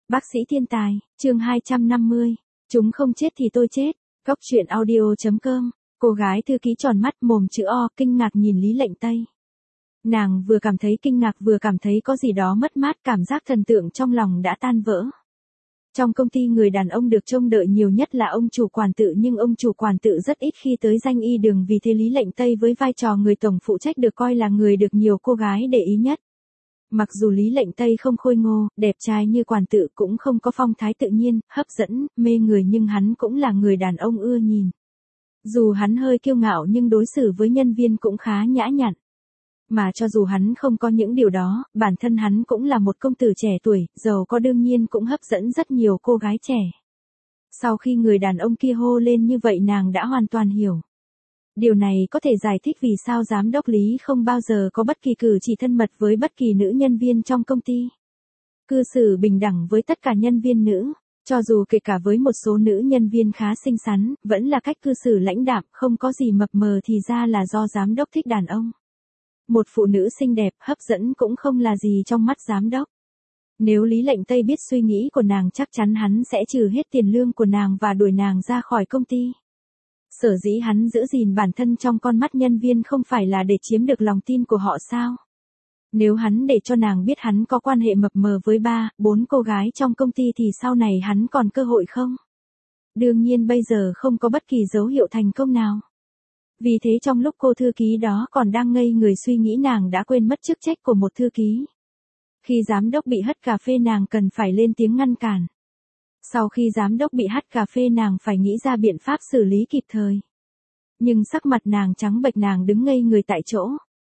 Bác sĩ thiên tài, chương 250. Chúng không chết thì tôi chết. Cóc truyện audio.com. Cô gái thư ký tròn mắt mồm chữ O kinh ngạc nhìn Lý Lệnh Tây. Nàng vừa cảm thấy kinh ngạc vừa cảm thấy có gì đó mất mát, cảm giác thần tượng trong lòng đã tan vỡ. Trong công ty người đàn ông được trông đợi nhiều nhất là ông chủ quản tự, nhưng ông chủ quản tự rất ít khi tới danh y đường, vì thế Lý Lệnh Tây với vai trò người tổng phụ trách được coi là người được nhiều cô gái để ý nhất. Mặc dù Lý Lệnh Tây không khôi ngô, đẹp trai như quản tự, cũng không có phong thái tự nhiên, hấp dẫn, mê người, nhưng hắn cũng là người đàn ông ưa nhìn. Dù hắn hơi kiêu ngạo nhưng đối xử với nhân viên cũng khá nhã nhặn. Mà cho dù hắn không có những điều đó, bản thân hắn cũng là một công tử trẻ tuổi, giàu có, đương nhiên cũng hấp dẫn rất nhiều cô gái trẻ. Sau khi người đàn ông kia hô lên như vậy, nàng đã hoàn toàn hiểu. Điều này có thể giải thích vì sao giám đốc Lý không bao giờ có bất kỳ cử chỉ thân mật với bất kỳ nữ nhân viên trong công ty. Cư xử bình đẳng với tất cả nhân viên nữ, cho dù kể cả với một số nữ nhân viên khá xinh xắn, vẫn là cách cư xử lãnh đạm, không có gì mập mờ, thì ra là do giám đốc thích đàn ông. Một phụ nữ xinh đẹp, hấp dẫn cũng không là gì trong mắt giám đốc. Nếu Lý Lệnh Tây biết suy nghĩ của nàng, chắc chắn hắn sẽ trừ hết tiền lương của nàng và đuổi nàng ra khỏi công ty. Sở dĩ hắn giữ gìn bản thân trong con mắt nhân viên không phải là để chiếm được lòng tin của họ sao? Nếu hắn để cho nàng biết hắn có quan hệ mập mờ với 3-4 cô gái trong công ty thì sau này hắn còn cơ hội không? Đương nhiên bây giờ không có bất kỳ dấu hiệu thành công nào. Vì thế trong lúc cô thư ký đó còn đang ngây người suy nghĩ, nàng đã quên mất chức trách của một thư ký. Khi giám đốc bị hất cà phê, nàng cần phải lên tiếng ngăn cản. Sau khi giám đốc bị hắt cà phê, nàng phải nghĩ ra biện pháp xử lý kịp thời. Nhưng sắc mặt nàng trắng bệch, nàng đứng ngây người tại chỗ.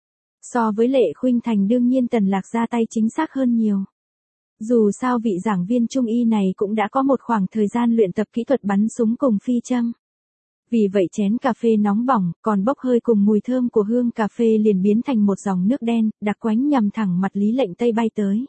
So với Lệ Khuynh Thành, đương nhiên Tần Lạc ra tay chính xác hơn nhiều. Dù sao vị giảng viên trung y này cũng đã có một khoảng thời gian luyện tập kỹ thuật bắn súng cùng phi châm. Vì vậy chén cà phê nóng bỏng, còn bốc hơi cùng mùi thơm của hương cà phê liền biến thành một dòng nước đen, đặc quánh nhằm thẳng mặt Lý Lệnh Tây bay tới.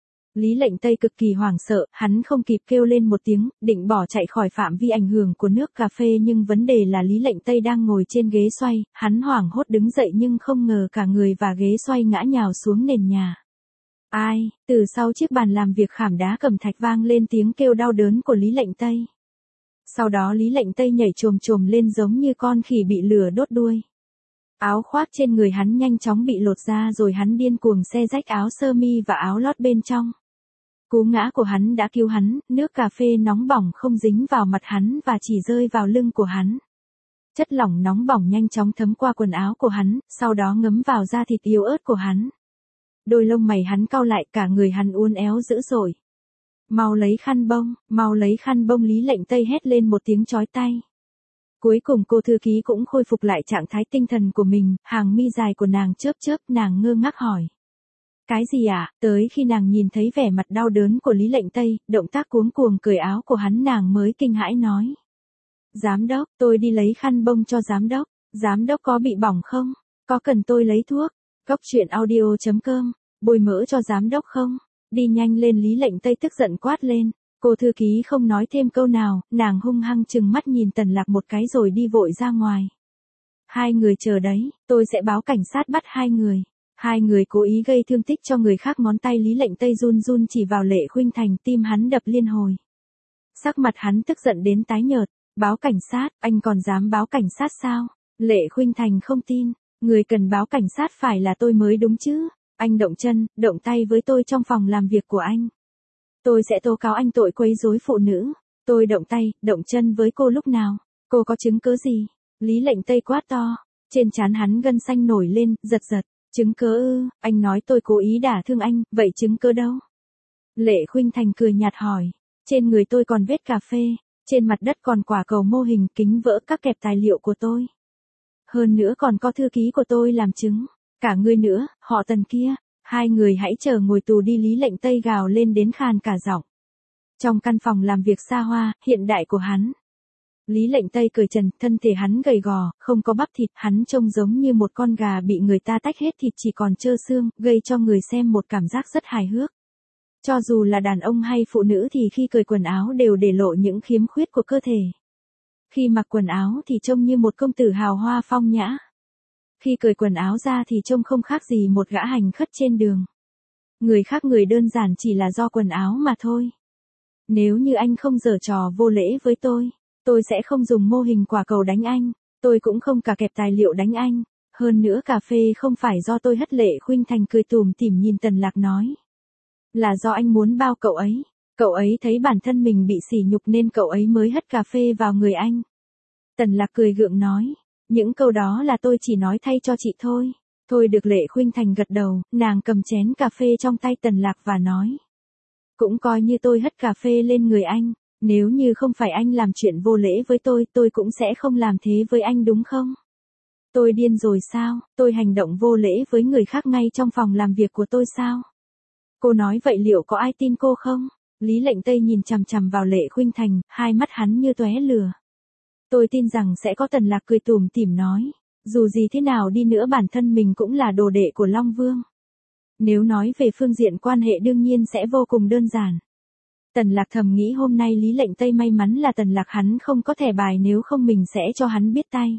Lý Lệnh Tây cực kỳ hoảng sợ, hắn không kịp kêu lên một tiếng, định bỏ chạy khỏi phạm vi ảnh hưởng của nước cà phê, nhưng vấn đề là Lý Lệnh Tây đang ngồi trên ghế xoay, hắn hoảng hốt đứng dậy nhưng không ngờ cả người và ghế xoay ngã nhào xuống nền nhà. Ai, từ sau chiếc bàn làm việc khảm đá cẩm thạch vang lên tiếng kêu đau đớn của Lý Lệnh Tây. Sau đó Lý Lệnh Tây nhảy chồm chồm lên giống như con khỉ bị lửa đốt đuôi. Áo khoác trên người hắn nhanh chóng bị lột ra, rồi hắn điên cuồng xé rách áo sơ mi và áo lót bên trong. Cú ngã của hắn đã cứu hắn, nước cà phê nóng bỏng không dính vào mặt hắn và chỉ rơi vào lưng của hắn. Chất lỏng nóng bỏng nhanh chóng thấm qua quần áo của hắn, sau đó ngấm vào da thịt yếu ớt của hắn. Đôi lông mày hắn cau lại, cả người hắn uốn éo dữ dội. Mau lấy khăn bông, mau lấy khăn bông, Lý Lệnh Tây hét lên một tiếng chói tai. Cuối cùng cô thư ký cũng khôi phục lại trạng thái tinh thần của mình, hàng mi dài của nàng chớp chớp, nàng ngơ ngác hỏi. Cái gì ạ? Tới khi nàng nhìn thấy vẻ mặt đau đớn của Lý Lệnh Tây, động tác cuống cuồng cởi áo của hắn, nàng mới kinh hãi nói. Giám đốc, tôi đi lấy khăn bông cho giám đốc. Giám đốc có bị bỏng không? Có cần tôi lấy thuốc? Cóc truyện audio.com. Bôi mỡ cho giám đốc không? Đi nhanh lên, Lý Lệnh Tây tức giận quát lên. Cô thư ký không nói thêm câu nào, nàng hung hăng trừng mắt nhìn Tần Lạc một cái rồi đi vội ra ngoài. Hai người chờ đấy, tôi sẽ báo cảnh sát bắt hai người. Hai người cố ý gây thương tích cho người khác. Ngón tay Lý Lệnh Tây run run chỉ vào Lệ Khuynh Thành, tim hắn đập liên hồi. Sắc mặt hắn tức giận đến tái nhợt. Báo cảnh sát, anh còn dám báo cảnh sát sao? Lệ Khuynh Thành không tin. Người cần báo cảnh sát phải là tôi mới đúng chứ. Anh động chân, động tay với tôi trong phòng làm việc của anh. Tôi sẽ tố cáo anh tội quấy rối phụ nữ. Tôi động tay, động chân với cô lúc nào? Cô có chứng cứ gì? Lý Lệnh Tây quát to. Trên trán hắn gân xanh nổi lên, giật giật. Chứng cứ ư? Anh nói tôi cố ý đả thương anh, vậy chứng cứ đâu? Lệ Khuynh Thành cười nhạt hỏi. Trên người tôi còn vết cà phê, trên mặt đất còn quả cầu mô hình, kính vỡ, các kẹp tài liệu của tôi. Hơn nữa còn có thư ký của tôi làm chứng. Cả ngươi nữa, họ Tần kia, hai người hãy chờ ngồi tù đi, Lý Lệnh Tây gào lên đến khàn cả giọng. Trong căn phòng làm việc xa hoa, hiện đại của hắn. Lý Lệnh Tây cởi trần, thân thể hắn gầy gò, không có bắp thịt, hắn trông giống như một con gà bị người ta tách hết thịt chỉ còn trơ xương, gây cho người xem một cảm giác rất hài hước. Cho dù là đàn ông hay phụ nữ thì khi cởi quần áo đều để lộ những khiếm khuyết của cơ thể. Khi mặc quần áo thì trông như một công tử hào hoa phong nhã. Khi cởi quần áo ra thì trông không khác gì một gã hành khất trên đường. Người khác người đơn giản chỉ là do quần áo mà thôi. Nếu như anh không giở trò vô lễ với tôi sẽ không dùng mô hình quả cầu đánh anh, tôi cũng không cả kẹp tài liệu đánh anh, hơn nữa cà phê không phải do tôi hất. Lệ Khuynh Thành cười tủm tỉm nhìn Tần Lạc nói. Là do anh muốn bao cậu ấy thấy bản thân mình bị sỉ nhục nên cậu ấy mới hất cà phê vào người anh. Tần Lạc cười gượng nói, những câu đó là tôi chỉ nói thay cho chị thôi. Thôi được. Lệ Khuynh Thành gật đầu, nàng cầm chén cà phê trong tay Tần Lạc và nói. Cũng coi như tôi hất cà phê lên người anh, nếu như không phải anh làm chuyện vô lễ với tôi cũng sẽ không làm thế với anh đúng không? Tôi điên rồi sao, tôi hành động vô lễ với người khác ngay trong phòng làm việc của tôi sao? Cô nói vậy liệu có ai tin cô không? Lý Lệnh Tây nhìn chằm chằm vào Lệ Khuynh Thành, hai mắt hắn như tóe lửa. Tôi tin rằng sẽ có. Tần Lạc cười tủm tỉm nói, dù gì thế nào đi nữa bản thân mình cũng là đồ đệ của Long Vương. Nếu nói về phương diện quan hệ đương nhiên sẽ vô cùng đơn giản. Tần Lạc thầm nghĩ hôm nay Lý Lệnh Tây may mắn là Tần Lạc hắn không có thẻ bài, nếu không mình sẽ cho hắn biết tay.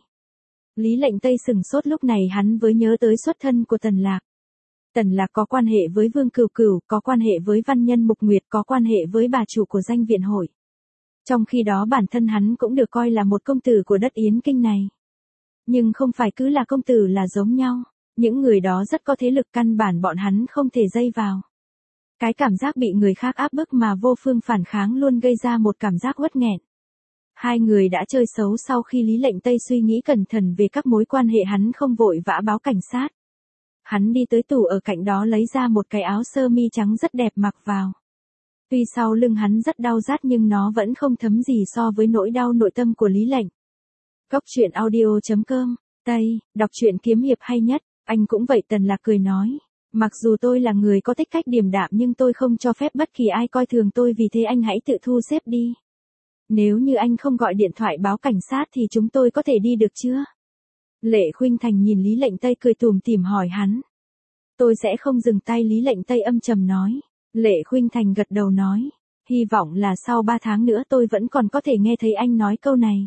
Lý Lệnh Tây sừng sốt, lúc này hắn mới nhớ tới xuất thân của Tần Lạc. Tần Lạc có quan hệ với Vương Cửu Cửu, có quan hệ với văn nhân Mục Nguyệt, có quan hệ với bà chủ của danh viện hội. Trong khi đó bản thân hắn cũng được coi là một công tử của đất Yến Kinh này. Nhưng không phải cứ là công tử là giống nhau, những người đó rất có thế lực, căn bản bọn hắn không thể dây vào. Cái cảm giác bị người khác áp bức mà vô phương phản kháng luôn gây ra một cảm giác uất nghẹn. Hai người đã chơi xấu. Sau khi Lý Lệnh Tây suy nghĩ cẩn thận về các mối quan hệ, hắn không vội vã báo cảnh sát. Hắn đi tới tủ ở cạnh đó lấy ra một cái áo sơ mi trắng rất đẹp mặc vào. Tuy sau lưng hắn rất đau rát nhưng nó vẫn không thấm gì so với nỗi đau nội tâm của Lý Lệnh. Góc truyện audio.com, Tây, đọc truyện kiếm hiệp hay nhất, anh cũng vậy. Tần Lạc cười nói. Mặc dù tôi là người có tính cách điềm đạm nhưng tôi không cho phép bất kỳ ai coi thường tôi, vì thế anh hãy tự thu xếp đi. Nếu như anh không gọi điện thoại báo cảnh sát thì chúng tôi có thể đi được chưa? Lệ Khuynh Thành nhìn Lý Lệnh Tây cười tủm tỉm hỏi hắn. Tôi sẽ không dừng tay. Lý Lệnh Tây âm trầm nói. Lệ Khuynh Thành gật đầu nói. Hy vọng là sau 3 tháng nữa tôi vẫn còn có thể nghe thấy anh nói câu này.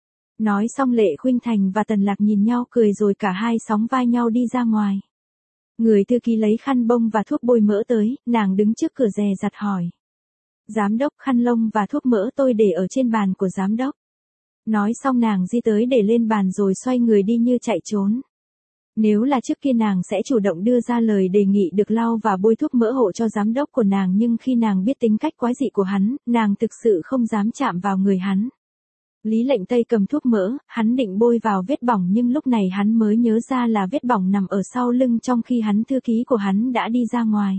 Nói xong Lệ Khuynh Thành và Tần Lạc nhìn nhau cười rồi cả hai sóng vai nhau đi ra ngoài. Người thư ký lấy khăn bông và thuốc bôi mỡ tới, nàng đứng trước cửa dè dặt hỏi. Giám đốc, khăn lông và thuốc mỡ tôi để ở trên bàn của giám đốc. Nói xong nàng di tới để lên bàn rồi xoay người đi như chạy trốn. Nếu là trước kia nàng sẽ chủ động đưa ra lời đề nghị được lau và bôi thuốc mỡ hộ cho giám đốc của nàng, nhưng khi nàng biết tính cách quái dị của hắn, nàng thực sự không dám chạm vào người hắn. Lý Lệnh Tây cầm thuốc mỡ, hắn định bôi vào vết bỏng nhưng lúc này hắn mới nhớ ra là vết bỏng nằm ở sau lưng trong khi thư ký của hắn đã đi ra ngoài.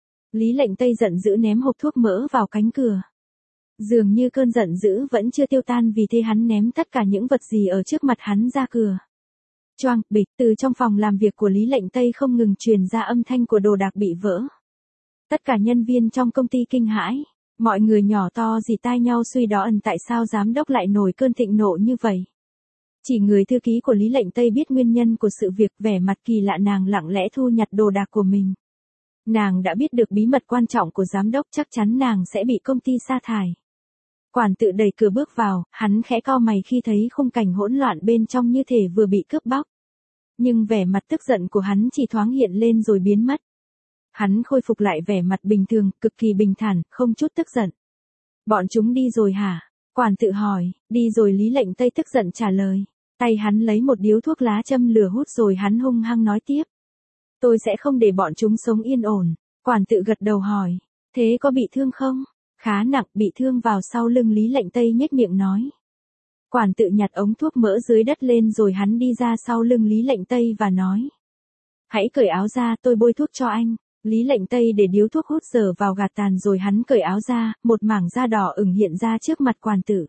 Lý Lệnh Tây giận dữ ném hộp thuốc mỡ vào cánh cửa. Dường như cơn giận dữ vẫn chưa tiêu tan, vì thế hắn ném tất cả những vật gì ở trước mặt hắn ra cửa. Choang, bịch, từ trong phòng làm việc của Lý Lệnh Tây không ngừng truyền ra âm thanh của đồ đạc bị vỡ. Tất cả nhân viên trong công ty kinh hãi. Mọi người nhỏ to dì tai nhau suy đoán tại sao giám đốc lại nổi cơn thịnh nộ như vậy. Chỉ người thư ký của Lý Lệnh Tây biết nguyên nhân của sự việc, vẻ mặt kỳ lạ nàng lặng lẽ thu nhặt đồ đạc của mình. Nàng đã biết được bí mật quan trọng của giám đốc, chắc chắn nàng sẽ bị công ty sa thải. Quản tự đẩy cửa bước vào, hắn khẽ cau mày khi thấy khung cảnh hỗn loạn bên trong như thể vừa bị cướp bóc. Nhưng vẻ mặt tức giận của hắn chỉ thoáng hiện lên rồi biến mất. Hắn khôi phục lại vẻ mặt bình thường, cực kỳ bình thản, không chút tức giận. Bọn chúng đi rồi hả? Quản tự hỏi. Đi rồi. Lý Lệnh Tây tức giận trả lời. Tay hắn lấy một điếu thuốc lá châm lửa hút rồi hắn hung hăng nói tiếp. Tôi sẽ không để bọn chúng sống yên ổn. Quản tự gật đầu hỏi. Thế có bị thương không? Khá nặng, bị thương vào sau lưng. Lý Lệnh Tây nhếch miệng nói. Quản tự nhặt ống thuốc mỡ dưới đất lên rồi hắn đi ra sau lưng Lý Lệnh Tây và nói. Hãy cởi áo ra, tôi bôi thuốc cho anh. Lý Lệnh Tây để điếu thuốc hút dở vào gạt tàn rồi hắn cởi áo ra, một mảng da đỏ ửng hiện ra trước mặt quản tử.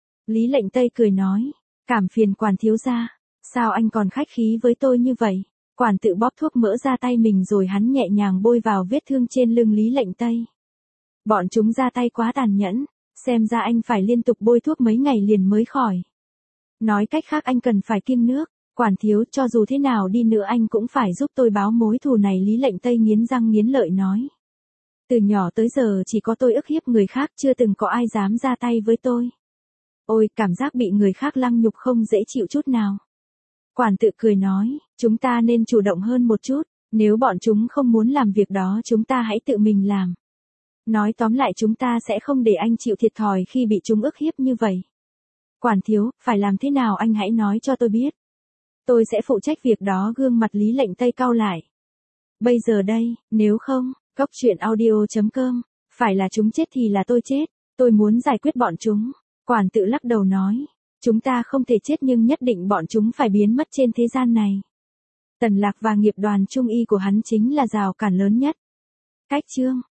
Lý Lệnh Tây cười nói. Cảm phiền quản thiếu gia. Sao anh còn khách khí với tôi như vậy? Quản tự bóp thuốc mỡ ra tay mình rồi hắn nhẹ nhàng bôi vào vết thương trên lưng Lý Lệnh Tây. Bọn chúng ra tay quá tàn nhẫn, xem ra anh phải liên tục bôi thuốc mấy ngày liền mới khỏi. Nói cách khác anh cần phải kiêng nước. Quản thiếu, cho dù thế nào đi nữa anh cũng phải giúp tôi báo mối thù này. Lý Lệnh Tây nghiến răng nghiến lợi nói. Từ nhỏ tới giờ chỉ có tôi ức hiếp người khác, chưa từng có ai dám ra tay với tôi. Ôi, cảm giác bị người khác lăng nhục không dễ chịu chút nào. Quản tự cười nói, chúng ta nên chủ động hơn một chút, nếu bọn chúng không muốn làm việc đó chúng ta hãy tự mình làm. Nói tóm lại chúng ta sẽ không để anh chịu thiệt thòi khi bị chúng ức hiếp như vậy. Quản thiếu, phải làm thế nào anh hãy nói cho tôi biết. Tôi sẽ phụ trách việc đó. Gương mặt Lý Lệnh Tây cau lại. Bây giờ đây, nếu không, Cóc truyện audio.com, phải là chúng chết thì là tôi chết. Tôi muốn giải quyết bọn chúng. Quản tự lắc đầu nói. Chúng ta không thể chết nhưng nhất định bọn chúng phải biến mất trên thế gian này. Tần Lạc và nghiệp đoàn trung y của hắn chính là rào cản lớn nhất. Cách chương